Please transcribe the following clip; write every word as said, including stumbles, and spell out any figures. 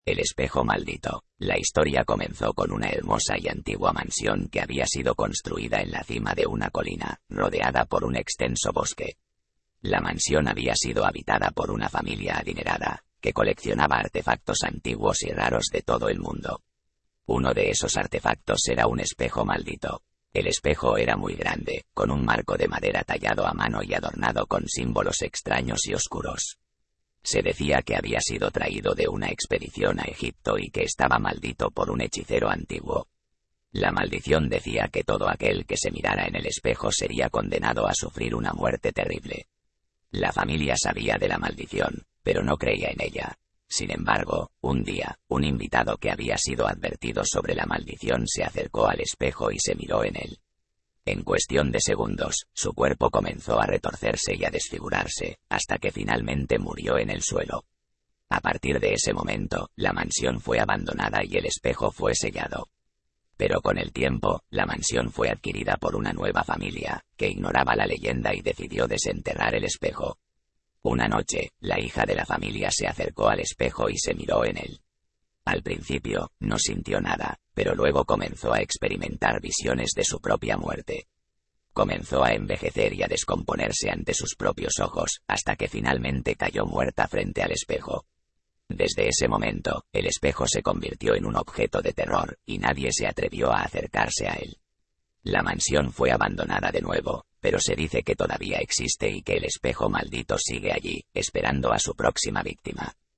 El espejo maldito. La historia comenzó con una hermosa y antigua mansión que había sido construida en la cima de una colina, rodeada por un extenso bosque. La mansión había sido habitada por una familia adinerada, que coleccionaba artefactos antiguos y raros de todo el mundo. Uno de esos artefactos era un espejo maldito. El espejo era muy grande, con un marco de madera tallado a mano y adornado con símbolos extraños y oscuros. Se decía que había sido traído de una expedición a Egipto y que estaba maldito por un hechicero antiguo. La maldición decía que todo aquel que se mirara en el espejo sería condenado a sufrir una muerte terrible. La familia sabía de la maldición, pero no creía en ella. Sin embargo, un día, un invitado que había sido advertido sobre la maldición se acercó al espejo y se miró en él. En cuestión de segundos, su cuerpo comenzó a retorcerse y a desfigurarse, hasta que finalmente murió en el suelo. A partir de ese momento, la mansión fue abandonada y el espejo fue sellado. Pero con el tiempo, la mansión fue adquirida por una nueva familia, que ignoraba la leyenda y decidió desenterrar el espejo. Una noche, la hija de la familia se acercó al espejo y se miró en él. Al principio, no sintió nada, pero luego comenzó a experimentar visiones de su propia muerte. Comenzó a envejecer y a descomponerse ante sus propios ojos, hasta que finalmente cayó muerta frente al espejo. Desde ese momento, el espejo se convirtió en un objeto de terror, y nadie se atrevió a acercarse a él. La mansión fue abandonada de nuevo, pero se dice que todavía existe y que el espejo maldito sigue allí, esperando a su próxima víctima.